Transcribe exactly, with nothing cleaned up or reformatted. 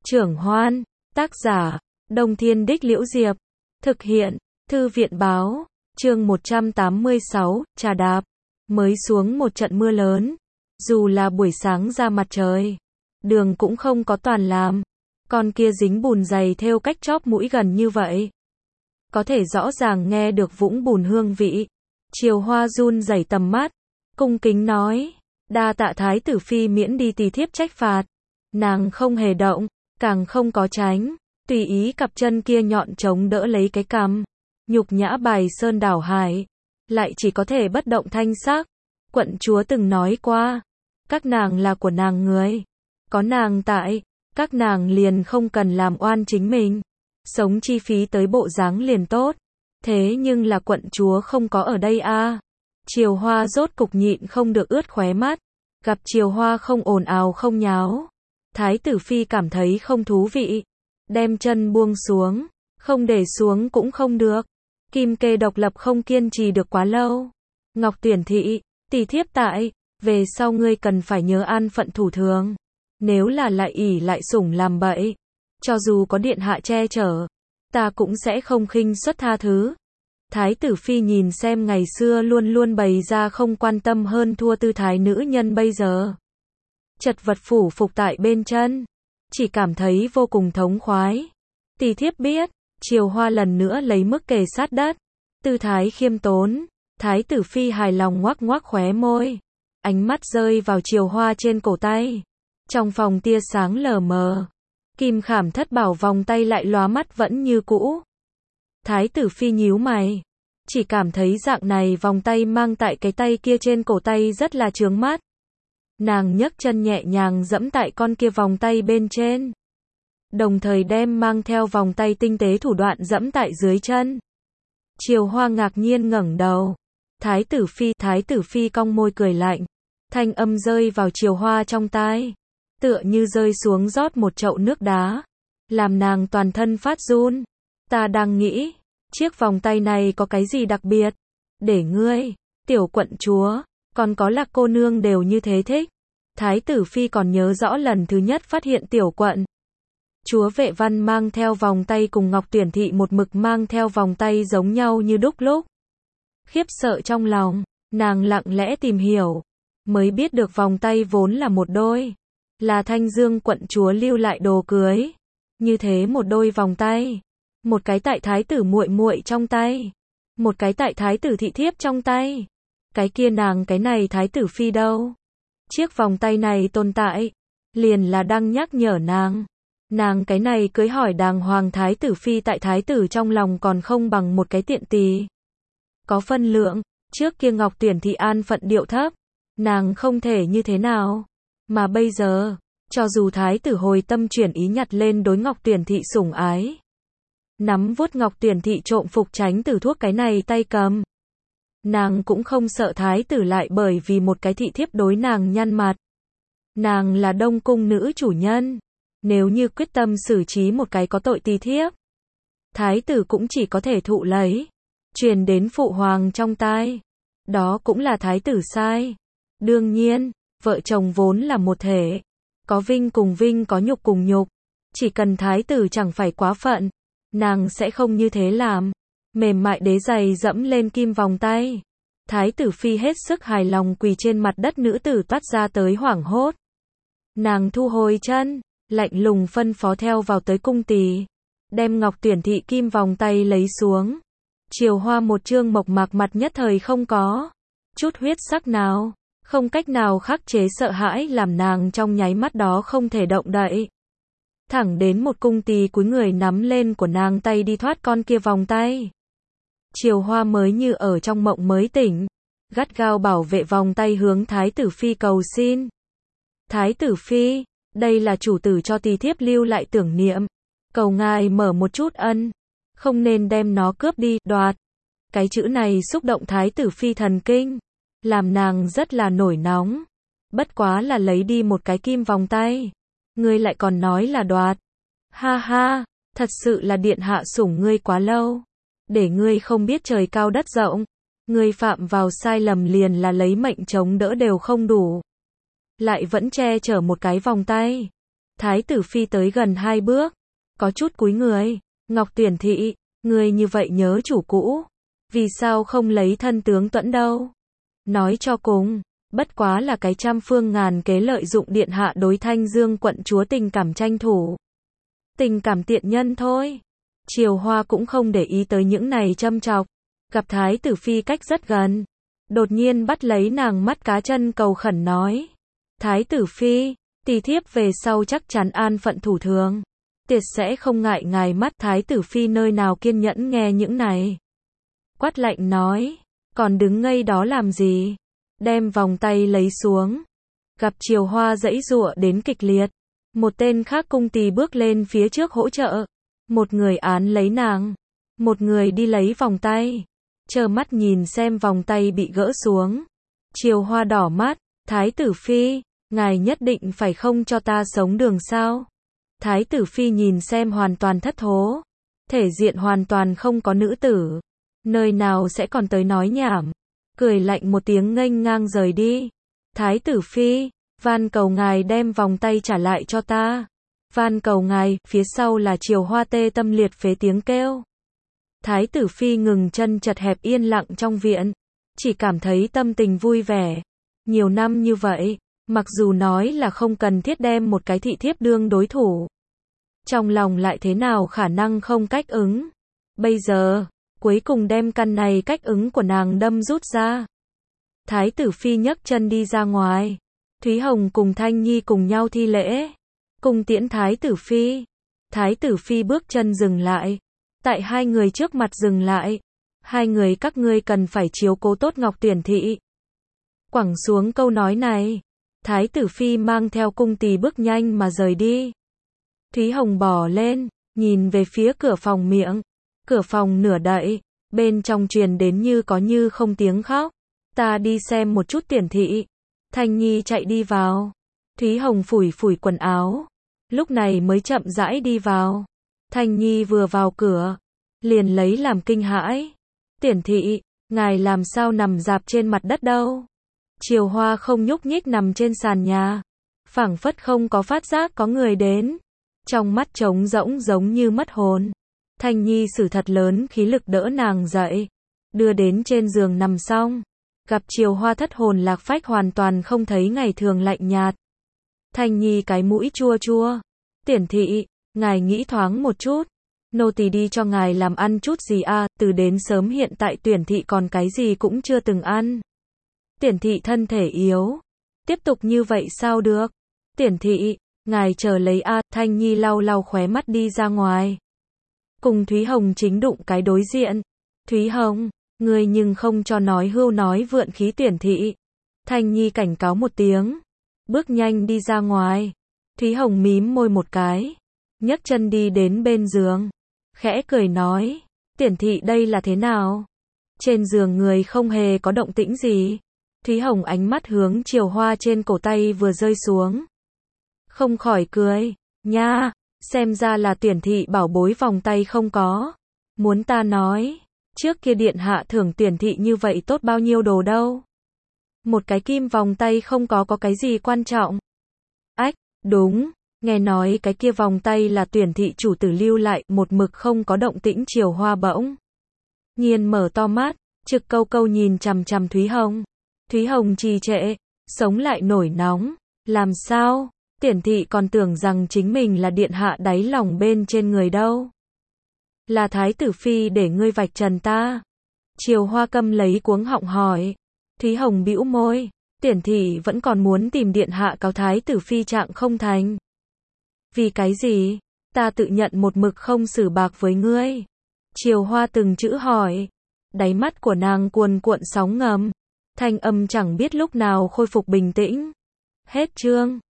Trưởng Hoan, tác giả, Đông Thiên Đích Liễu Diệp, thực hiện, Thư viện Báo, chương một trăm tám mươi sáu, trà đạp, mới xuống một trận mưa lớn, dù là buổi sáng ra mặt trời, đường cũng không có toàn làm, con kia dính bùn dày theo cách chóp mũi gần như vậy. Có thể rõ ràng nghe được vũng bùn hương vị. Triều Hoa run rẩy tầm mắt, cung kính nói, đa tạ thái tử phi miễn đi tỳ thiếp trách phạt. Nàng không hề động, càng không có tránh, tùy ý cặp chân kia nhọn chống đỡ lấy cái cằm, nhục nhã bài sơn đảo hải, lại chỉ có thể bất động thanh sắc. Quận chúa từng nói qua, các nàng là của nàng người, có nàng tại, các nàng liền không cần làm oan chính mình, sống chi phí tới bộ dáng liền tốt. Thế nhưng là quận chúa không có ở đây a. À. Triều Hoa rốt cục nhịn không được ướt khóe mắt, gặp Triều Hoa không ồn ào không nháo, thái tử phi cảm thấy không thú vị, đem chân buông xuống, không để xuống cũng không được. Kim Kê độc lập không kiên trì được quá lâu. Ngọc Tuyển thị, tỳ thiếp tại, về sau ngươi cần phải nhớ an phận thủ thường, nếu là lại ỷ lại sủng làm bậy, cho dù có điện hạ che chở, ta cũng sẽ không khinh suất tha thứ. Thái tử phi nhìn xem ngày xưa luôn luôn bày ra không quan tâm hơn thua tư thái nữ nhân bây giờ, chật vật phủ phục tại bên chân, chỉ cảm thấy vô cùng thống khoái. Tỳ thiếp biết. Triều Hoa lần nữa lấy mức kề sát đất, tư thái khiêm tốn. Thái tử phi hài lòng ngoác ngoác khóe môi, ánh mắt rơi vào Triều Hoa trên cổ tay. Trong phòng tia sáng lờ mờ, kim khảm thất bảo vòng tay lại lóa mắt vẫn như cũ. Thái tử phi nhíu mày, chỉ cảm thấy dạng này vòng tay mang tại cái tay kia trên cổ tay rất là chướng mắt. Nàng nhấc chân nhẹ nhàng dẫm tại con kia vòng tay bên trên, đồng thời đem mang theo vòng tay tinh tế thủ đoạn dẫm tại dưới chân. Triều Hoa ngạc nhiên ngẩng đầu. Thái tử phi, thái tử phi cong môi cười lạnh, thanh âm rơi vào Triều Hoa trong tai, tựa như rơi xuống rót một chậu nước đá, làm nàng toàn thân phát run. Ta đang nghĩ, chiếc vòng tay này có cái gì đặc biệt, để ngươi, tiểu quận chúa, còn có Lạc cô nương đều như thế thích. Thái tử phi còn nhớ rõ lần thứ nhất phát hiện tiểu quận chúa Vệ Văn mang theo vòng tay cùng Ngọc Tuyển thị một mực mang theo vòng tay giống nhau như đúc lúc. Khiếp sợ trong lòng, nàng lặng lẽ tìm hiểu, mới biết được vòng tay vốn là một đôi, là Thanh Dương quận chúa lưu lại đồ cưới. Như thế một đôi vòng tay, một cái tại thái tử muội muội trong tay, một cái tại thái tử thị thiếp trong tay. Cái kia nàng cái này thái tử phi đâu? Chiếc vòng tay này tồn tại, liền là đang nhắc nhở nàng. Nàng cái này cưới hỏi đàng hoàng thái tử phi tại thái tử trong lòng còn không bằng một cái tiện tỳ. Có phân lượng, trước kia Ngọc Tuyển thị an phận điệu thấp, nàng không thể như thế nào. Mà bây giờ, cho dù thái tử hồi tâm chuyển ý nhặt lên đối Ngọc Tuyển thị sủng ái, nắm vuốt Ngọc Tuyển thị trộm phục tránh từ thuốc cái này tay cầm, nàng cũng không sợ thái tử lại bởi vì một cái thị thiếp đối nàng nhăn mặt. Nàng là Đông cung nữ chủ nhân, nếu như quyết tâm xử trí một cái có tội tỳ thiếp, thái tử cũng chỉ có thể thụ lấy, truyền đến phụ hoàng trong tai. Đó cũng là thái tử sai. Đương nhiên, vợ chồng vốn là một thể, có vinh cùng vinh, có nhục cùng nhục, chỉ cần thái tử chẳng phải quá phận, nàng sẽ không như thế làm. Mềm mại đế giày dẫm lên kim vòng tay, thái tử phi hết sức hài lòng quỳ trên mặt đất. Nữ tử toát ra tới hoảng hốt, nàng thu hồi chân, lạnh lùng phân phó theo vào tới cung tỳ, đem Ngọc Tuyển thị kim vòng tay lấy xuống. Triều Hoa một trương mộc mạc mặt nhất thời không có chút huyết sắc nào, không cách nào khắc chế sợ hãi làm nàng trong nháy mắt đó không thể động đậy. Thẳng đến một cung tỳ cúi người nắm lên của nàng tay đi thoát con kia vòng tay. Triều Hoa mới như ở trong mộng mới tỉnh, gắt gao bảo vệ vòng tay hướng thái tử phi cầu xin. Thái tử phi, đây là chủ tử cho tỳ thiếp lưu lại tưởng niệm, cầu ngài mở một chút ân, không nên đem nó cướp đi, đoạt. Cái chữ này xúc động thái tử phi thần kinh, làm nàng rất là nổi nóng. Bất quá là lấy đi một cái kim vòng tay, ngươi lại còn nói là đoạt. Ha ha, thật sự là điện hạ sủng ngươi quá lâu, để ngươi không biết trời cao đất rộng. Ngươi phạm vào sai lầm liền là lấy mệnh chống đỡ đều không đủ, lại vẫn che chở một cái vòng tay. Thái tử phi tới gần hai bước, có chút cúi người. Ngọc Tuyển thị, người như vậy nhớ chủ cũ, vì sao không lấy thân tướng Tuẫn đâu? Nói cho cùng, bất quá là cái trăm phương ngàn kế lợi dụng điện hạ đối Thanh Dương quận chúa tình cảm tranh thủ. Tình cảm tiện nhân thôi. Triều Hoa cũng không để ý tới những này châm chọc, gặp Thái tử phi cách rất gần, đột nhiên bắt lấy nàng mắt cá chân cầu khẩn nói. Thái tử phi, tỷ thiếp về sau chắc chắn an phận thủ thường, tuyệt sẽ không ngại ngài mắt. Thái tử phi nơi nào kiên nhẫn nghe những này. Quát lạnh nói, còn đứng ngây đó làm gì? Đem vòng tay lấy xuống. Gặp Triều Hoa giãy giụa đến kịch liệt, một tên khác cung tỳ bước lên phía trước hỗ trợ. Một người án lấy nàng, một người đi lấy vòng tay, trơ mắt nhìn xem vòng tay bị gỡ xuống. Triều Hoa đỏ mắt, Thái tử phi, ngài nhất định phải không cho ta sống đường sao? Thái tử phi nhìn xem hoàn toàn thất thố, thể diện hoàn toàn không có nữ tử, nơi nào sẽ còn tới nói nhảm, cười lạnh một tiếng nghênh ngang rời đi. Thái tử phi, van cầu ngài đem vòng tay trả lại cho ta. Van cầu ngài, phía sau là Triều Hoa tê tâm liệt phế tiếng kêu. Thái tử phi ngừng chân chật hẹp yên lặng trong viện, chỉ cảm thấy tâm tình vui vẻ. Nhiều năm như vậy, mặc dù nói là không cần thiết đem một cái thị thiếp đương đối thủ, trong lòng lại thế nào khả năng không cách ứng. Bây giờ, cuối cùng đem căn này cách ứng của nàng đâm rút ra. Thái tử phi nhấc chân đi ra ngoài. Thúy Hồng cùng Thanh Nhi cùng nhau thi lễ, cùng tiễn Thái tử phi. Thái tử phi bước chân dừng lại, tại hai người trước mặt dừng lại. Hai người các ngươi cần phải chiếu cố tốt Ngọc Tuyển thị. Quẳng xuống câu nói này, Thái tử phi mang theo cung tỳ bước nhanh mà rời đi. Thúy Hồng bò lên, nhìn về phía cửa phòng miệng. Cửa phòng nửa đậy, bên trong truyền đến như có như không tiếng khóc. Ta đi xem một chút Tuyển thị. Thanh Nhi chạy đi vào. Thúy Hồng phủi phủi quần áo, lúc này mới chậm rãi đi vào. Thanh Nhi vừa vào cửa, liền lấy làm kinh hãi. Tuyển thị, ngài làm sao nằm rạp trên mặt đất đâu? Triều Hoa không nhúc nhích nằm trên sàn nhà, phảng phất không có phát giác có người đến, trong mắt trống rỗng giống như mất hồn. Thanh Nhi sử thật lớn khí lực đỡ nàng dậy, đưa đến trên giường nằm xong. Gặp Triều Hoa thất hồn lạc phách hoàn toàn không thấy ngày thường lạnh nhạt. Thanh Nhi cái mũi chua chua. Tuyển thị, ngài nghĩ thoáng một chút. Nô tỳ đi cho ngài làm ăn chút gì à, từ đến sớm hiện tại Tuyển thị còn cái gì cũng chưa từng ăn. Tuyển thị thân thể yếu, tiếp tục như vậy sao được? Tuyển thị, ngài chờ lấy a. À. Thanh Nhi lau lau khóe mắt đi ra ngoài. Cùng Thúy Hồng chính đụng cái đối diện. Thúy Hồng, ngươi nhưng không cho nói hưu nói vượn khí Tuyển thị. Thanh Nhi cảnh cáo một tiếng, bước nhanh đi ra ngoài. Thúy Hồng mím môi một cái, nhấc chân đi đến bên giường, khẽ cười nói, Tuyển thị đây là thế nào? Trên giường người không hề có động tĩnh gì. Thúy Hồng ánh mắt hướng Triều Hoa trên cổ tay vừa rơi xuống, không khỏi cười, nha, xem ra là Tuyển thị bảo bối vòng tay không có. Muốn ta nói, trước kia điện hạ thưởng Tuyển thị như vậy tốt bao nhiêu đồ đâu. Một cái kim vòng tay không có có cái gì quan trọng. Ách, đúng, nghe nói cái kia vòng tay là Tuyển thị chủ tử lưu lại, một mực không có động tĩnh. Triều Hoa bỗng nhiên mở to mắt, trực câu câu nhìn chằm chằm Thúy Hồng. Thúy Hồng trì trệ, sống lại nổi nóng, làm sao? Tuyển thị còn tưởng rằng chính mình là điện hạ đáy lòng bên trên người đâu. Là Thái tử phi để ngươi vạch trần ta. Triều Hoa câm lấy cuống họng hỏi. Thúy Hồng bĩu môi, Tuyển thị vẫn còn muốn tìm điện hạ cáo Thái tử phi trạng không thành. Vì cái gì? Ta tự nhận một mực không xử bạc với ngươi. Triều Hoa từng chữ hỏi, đáy mắt của nàng cuồn cuộn sóng ngầm, thanh âm chẳng biết lúc nào khôi phục bình tĩnh. Hết chương.